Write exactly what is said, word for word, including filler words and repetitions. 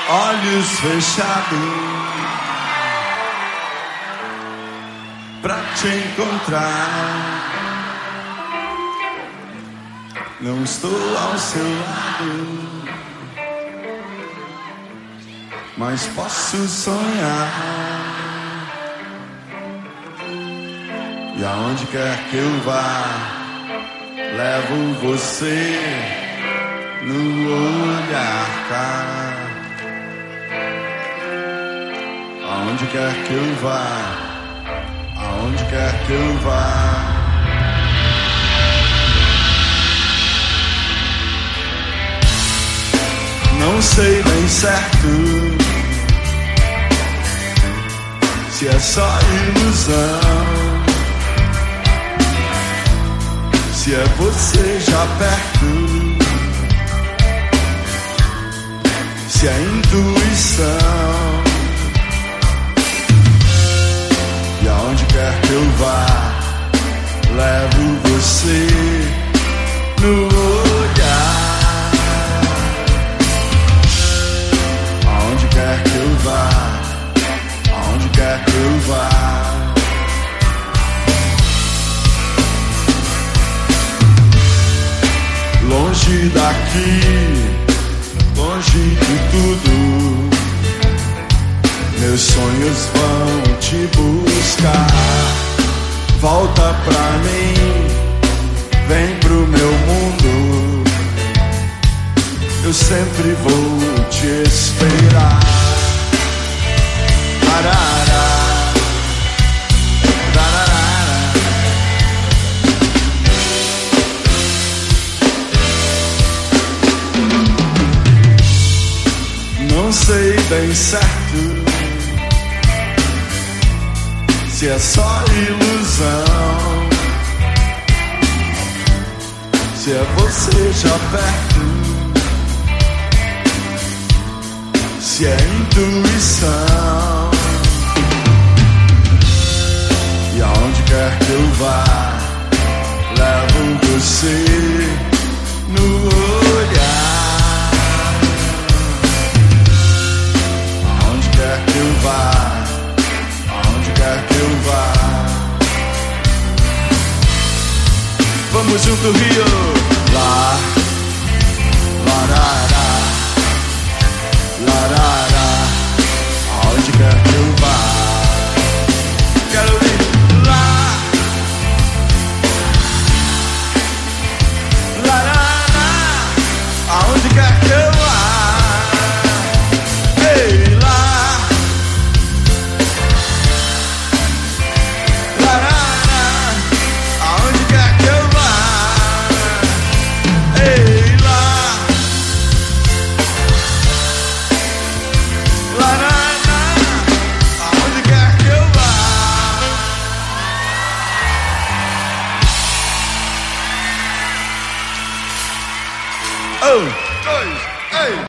olhos fechados pra te encontrar. Não estou ao seu lado, mas posso sonhar. E aonde quer que eu vá, levo você no olhar, cara. Aonde quer que eu vá, aonde quer que eu vá. Não sei bem certo se é só ilusão, se é você já perto, se é intuição. E aonde quer que eu vá, levo você no olhar. Aonde quer que eu vá, aonde quer que eu vá. Longe daqui, longe de tudo, meus sonhos vão te buscar. Volta pra mim, vem pro meu mundo, eu sempre vou te esperar. Arara, arara. Não sei bem certo se é só ilusão, se é você já perto, se é intuição. E aonde quer que eu vá, levo você no olhar. Aonde quer que eu vá, aonde quer que eu vá. Vamos junto, Rio. Lá, larará, larará, aonde quer que eu vá. Quero ir lá, larará, aonde quer que eu vá. Ei, lá, larará, aonde quer que eu vá. Ei, lá, larará, aonde quer que eu vá. Um, dois, ei.